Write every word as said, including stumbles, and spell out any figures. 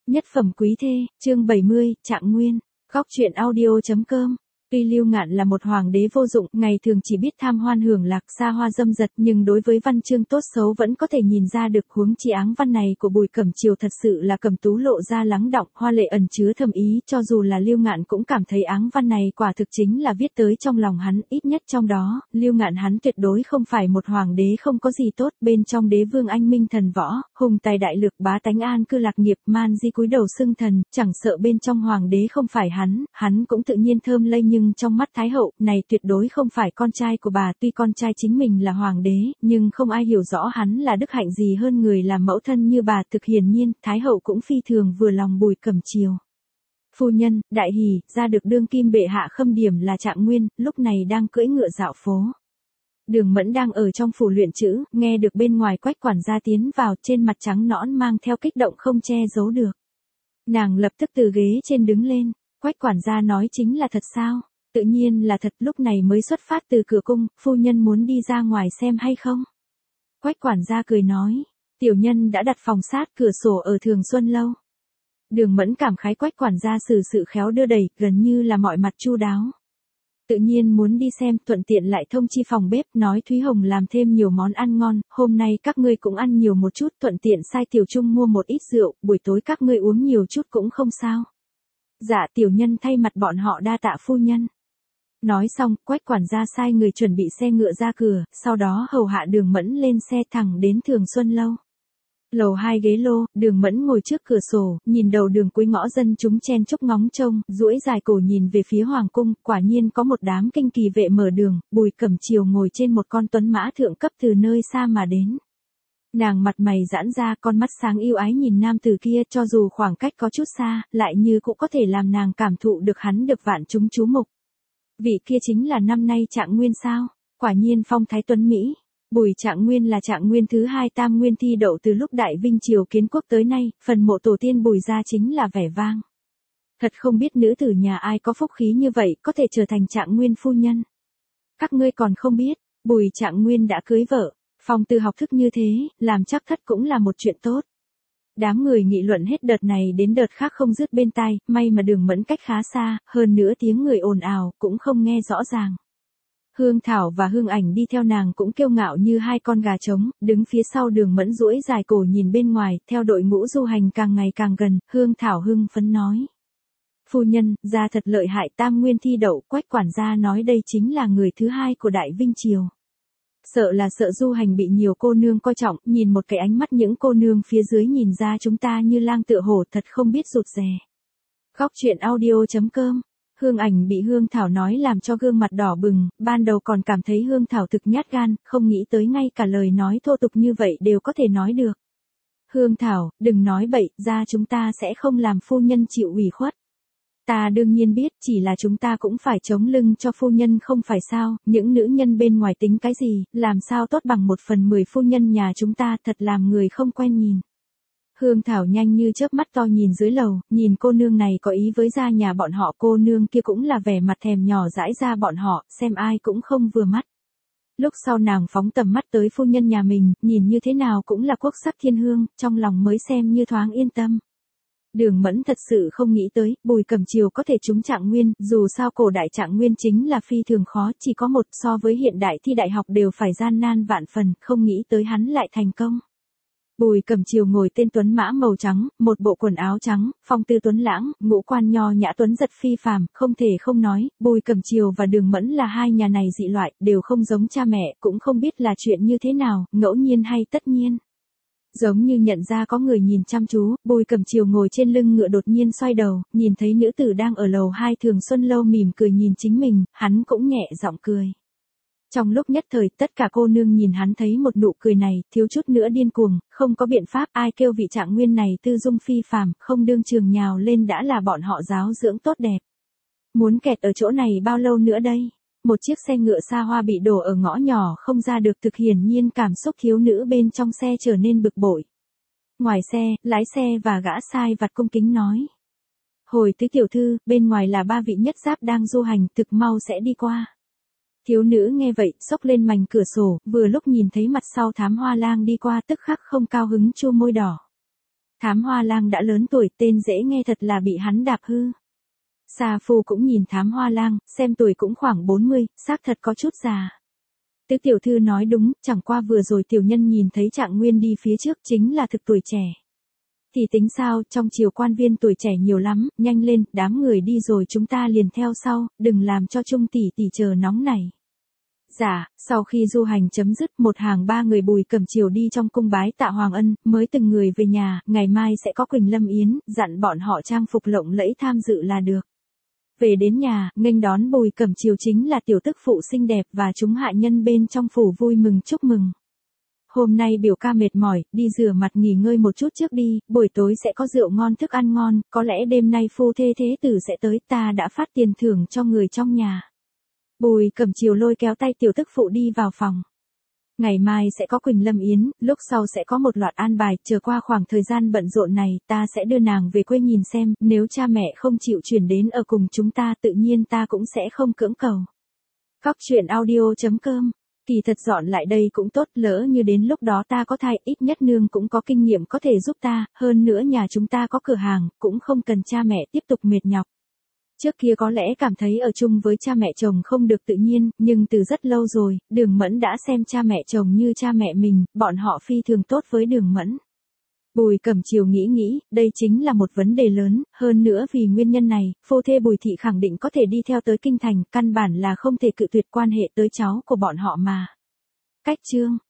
Nhất phẩm quý thê, chương bảy mươi, Trạng Nguyên. Góc truyện audio chấm com. Tuy Lưu Ngạn là một hoàng đế vô dụng, ngày thường chỉ biết tham hoan hưởng lạc, xa hoa dâm dật, nhưng đối với văn chương tốt xấu vẫn có thể nhìn ra được. Huống chi áng văn này của Bùi Cẩm Chiều thật sự là cầm tú lộ ra lắng đọng, hoa lệ ẩn chứa thâm ý, cho dù là Lưu Ngạn cũng cảm thấy áng văn này quả thực chính là viết tới trong lòng hắn, ít nhất trong đó, Lưu Ngạn hắn tuyệt đối không phải một hoàng đế không có gì tốt, bên trong đế vương anh minh thần võ, hùng tài đại lực, bá tánh an cư lạc nghiệp, man di cúi đầu xưng thần, chẳng sợ bên trong hoàng đế không phải hắn, hắn cũng tự nhiên thơm lây. Nhưng trong mắt Thái hậu, này tuyệt đối không phải con trai của bà, tuy con trai chính mình là hoàng đế, nhưng không ai hiểu rõ hắn là đức hạnh gì hơn người làm mẫu thân như bà. Thực hiển nhiên, Thái hậu cũng phi thường vừa lòng Bùi Cẩm Chiều. Phu nhân, đại hỉ, ra được đương kim bệ hạ khâm điểm là Trạng Nguyên, lúc này đang cưỡi ngựa dạo phố. Đường Mẫn đang ở trong phủ luyện chữ, nghe được bên ngoài Quách quản gia tiến vào, trên mặt trắng nõn mang theo kích động không che giấu được. Nàng lập tức từ ghế trên đứng lên. Quách quản gia nói chính là thật sao? Tự nhiên là thật, lúc này mới xuất phát từ cửa cung, phu nhân muốn đi ra ngoài xem hay không? Quách quản gia cười nói, tiểu nhân đã đặt phòng sát cửa sổ ở Thường Xuân Lâu. Đường Mẫn cảm khái Quách quản gia xử sự khéo đưa đẩy, gần như là mọi mặt chu đáo. Tự nhiên muốn đi xem, thuận tiện lại thông chi phòng bếp, nói Thúy Hồng làm thêm nhiều món ăn ngon, hôm nay các ngươi cũng ăn nhiều một chút, thuận tiện sai Tiểu Trung mua một ít rượu, buổi tối các ngươi uống nhiều chút cũng không sao. Dạ, tiểu nhân thay mặt bọn họ đa tạ phu nhân. Nói xong, Quách quản gia sai người chuẩn bị xe ngựa ra cửa, sau đó hầu hạ Đường Mẫn lên xe thẳng đến Thường Xuân Lâu. Lầu hai ghế lô, Đường Mẫn ngồi trước cửa sổ, nhìn đầu đường cuối ngõ dân chúng chen chúc ngóng trông, duỗi dài cổ nhìn về phía hoàng cung, quả nhiên có một đám kinh kỳ vệ mở đường, Bùi Cẩm Chiều ngồi trên một con tuấn mã thượng cấp từ nơi xa mà đến. Nàng mặt mày giãn ra, con mắt sáng yêu ái nhìn nam tử kia, cho dù khoảng cách có chút xa, lại như cũng có thể làm nàng cảm thụ được hắn được vạn chúng chú mục. Vị kia chính là năm nay Trạng Nguyên sao? Quả nhiên phong thái tuấn Mỹ. Bùi Trạng Nguyên là Trạng Nguyên thứ hai tam nguyên thi đậu từ lúc Đại Vinh Triều kiến quốc tới nay, phần mộ tổ tiên Bùi gia chính là vẻ vang. Thật không biết nữ tử nhà ai có phúc khí như vậy, có thể trở thành Trạng Nguyên phu nhân. Các ngươi còn không biết, Bùi Trạng Nguyên đã cưới vợ. Phong tư học thức như thế, làm chắc thất cũng là một chuyện tốt. Đám người nghị luận hết đợt này đến đợt khác không dứt bên tai, may mà Đường Mẫn cách khá xa, hơn nữa tiếng người ồn ào, cũng không nghe rõ ràng. Hương Thảo và Hương Ảnh đi theo nàng cũng kiêu ngạo như hai con gà trống, đứng phía sau Đường Mẫn duỗi dài cổ nhìn bên ngoài, theo đội ngũ du hành càng ngày càng gần, Hương Thảo hưng phấn nói. Phu nhân, gia thật lợi hại, tam nguyên thi đậu, Quách quản gia nói đây chính là người thứ hai của Đại Vinh Triều. Sợ là sợ du hành bị nhiều cô nương coi trọng, nhìn một cái ánh mắt những cô nương phía dưới nhìn ra chúng ta như lang tựa hổ, thật không biết rụt rè. Góc truyện audio chấm com. Hương Ảnh bị Hương Thảo nói làm cho gương mặt đỏ bừng, ban đầu còn cảm thấy Hương Thảo thực nhát gan, không nghĩ tới ngay cả lời nói thô tục như vậy đều có thể nói được. Hương Thảo, đừng nói bậy, ra chúng ta sẽ không làm phu nhân chịu ủy khuất. Ta đương nhiên biết, chỉ là chúng ta cũng phải chống lưng cho phu nhân không phải sao, những nữ nhân bên ngoài tính cái gì, làm sao tốt bằng một phần mười phu nhân nhà chúng ta, thật làm người không quen nhìn. Hương Thảo nhanh như chớp mắt to nhìn dưới lầu, nhìn cô nương này có ý với gia nhà bọn họ, cô nương kia cũng là vẻ mặt thèm nhỏ dãi ra bọn họ, xem ai cũng không vừa mắt. Lúc sau nàng phóng tầm mắt tới phu nhân nhà mình, nhìn như thế nào cũng là quốc sắc thiên hương, trong lòng mới xem như thoáng yên tâm. Đường Mẫn thật sự không nghĩ tới, Bùi Cẩm Chiều có thể trúng Trạng Nguyên, dù sao cổ đại Trạng Nguyên chính là phi thường khó, chỉ có một, so với hiện đại thi đại học đều phải gian nan vạn phần, không nghĩ tới hắn lại thành công. Bùi Cẩm Chiều ngồi tên tuấn mã màu trắng, một bộ quần áo trắng, phong tư tuấn lãng, ngũ quan nho nhã tuấn giật phi phàm, không thể không nói, Bùi Cẩm Chiều và Đường Mẫn là hai nhà này dị loại, đều không giống cha mẹ, cũng không biết là chuyện như thế nào, ngẫu nhiên hay tất nhiên. Giống như nhận ra có người nhìn chăm chú, Bùi Cẩm Chiều ngồi trên lưng ngựa đột nhiên xoay đầu, nhìn thấy nữ tử đang ở lầu hai Thường Xuân Lâu mỉm cười nhìn chính mình, hắn cũng nhẹ giọng cười. Trong lúc nhất thời, tất cả cô nương nhìn hắn thấy một nụ cười này, thiếu chút nữa điên cuồng, không có biện pháp, ai kêu vị Trạng Nguyên này tư dung phi phàm, không đương trường nhào lên đã là bọn họ giáo dưỡng tốt đẹp. Muốn kẹt ở chỗ này bao lâu nữa đây? Một chiếc xe ngựa xa hoa bị đổ ở ngõ nhỏ không ra được, thực hiển nhiên cảm xúc thiếu nữ bên trong xe trở nên bực bội. Ngoài xe, lái xe và gã sai vặt cung kính nói. Hồi tứ tiểu thư, bên ngoài là ba vị nhất giáp đang du hành, thực mau sẽ đi qua. Thiếu nữ nghe vậy, xốc lên mảnh cửa sổ, vừa lúc nhìn thấy mặt sau Thám Hoa Lang đi qua tức khắc không cao hứng chu môi đỏ. Thám Hoa Lang đã lớn tuổi, tên dễ nghe thật là bị hắn đạp hư. Sa Phu cũng nhìn Thám Hoa Lang, xem tuổi cũng khoảng bốn mươi, xác thật có chút già. Tứ tiểu thư nói đúng, chẳng qua vừa rồi tiểu nhân nhìn thấy Trạng Nguyên đi phía trước chính là thực tuổi trẻ. Thì tính sao, trong triều quan viên tuổi trẻ nhiều lắm, nhanh lên, đám người đi rồi chúng ta liền theo sau, đừng làm cho Trung tỷ tỷ chờ nóng này. Dạ, sau khi du hành chấm dứt, một hàng ba người Bùi Cẩm Chiều đi trong cung bái tạ Hoàng Ân, mới từng người về nhà, ngày mai sẽ có Quỳnh Lâm Yến, dặn bọn họ trang phục lộng lẫy tham dự là được. Về đến nhà, nghênh đón Bùi Cẩm Chiều chính là tiểu tức phụ xinh đẹp và chúng hạ nhân bên trong phủ vui mừng chúc mừng. Hôm nay biểu ca mệt mỏi, đi rửa mặt nghỉ ngơi một chút trước đi, buổi tối sẽ có rượu ngon thức ăn ngon, có lẽ đêm nay phu thê thế tử sẽ tới, ta đã phát tiền thưởng cho người trong nhà. Bùi Cẩm Chiều lôi kéo tay tiểu tức phụ đi vào phòng. Ngày mai sẽ có Quỳnh Lâm Yến, lúc sau sẽ có một loạt an bài, chờ qua khoảng thời gian bận rộn này, ta sẽ đưa nàng về quê nhìn xem, nếu cha mẹ không chịu chuyển đến ở cùng chúng ta tự nhiên ta cũng sẽ không cưỡng cầu. Góc truyện audio chấm com. Kỳ thật dọn lại đây cũng tốt, lỡ như đến lúc đó ta có thai, ít nhất nương cũng có kinh nghiệm có thể giúp ta, hơn nữa nhà chúng ta có cửa hàng, cũng không cần cha mẹ tiếp tục mệt nhọc. Trước kia có lẽ cảm thấy ở chung với cha mẹ chồng không được tự nhiên, nhưng từ rất lâu rồi, Đường Mẫn đã xem cha mẹ chồng như cha mẹ mình, bọn họ phi thường tốt với Đường Mẫn. Bùi Cẩm Chiều nghĩ nghĩ, đây chính là một vấn đề lớn, hơn nữa vì nguyên nhân này, phu thê Bùi Thị khẳng định có thể đi theo tới kinh thành, căn bản là không thể cự tuyệt quan hệ tới cháu của bọn họ mà. Cách chương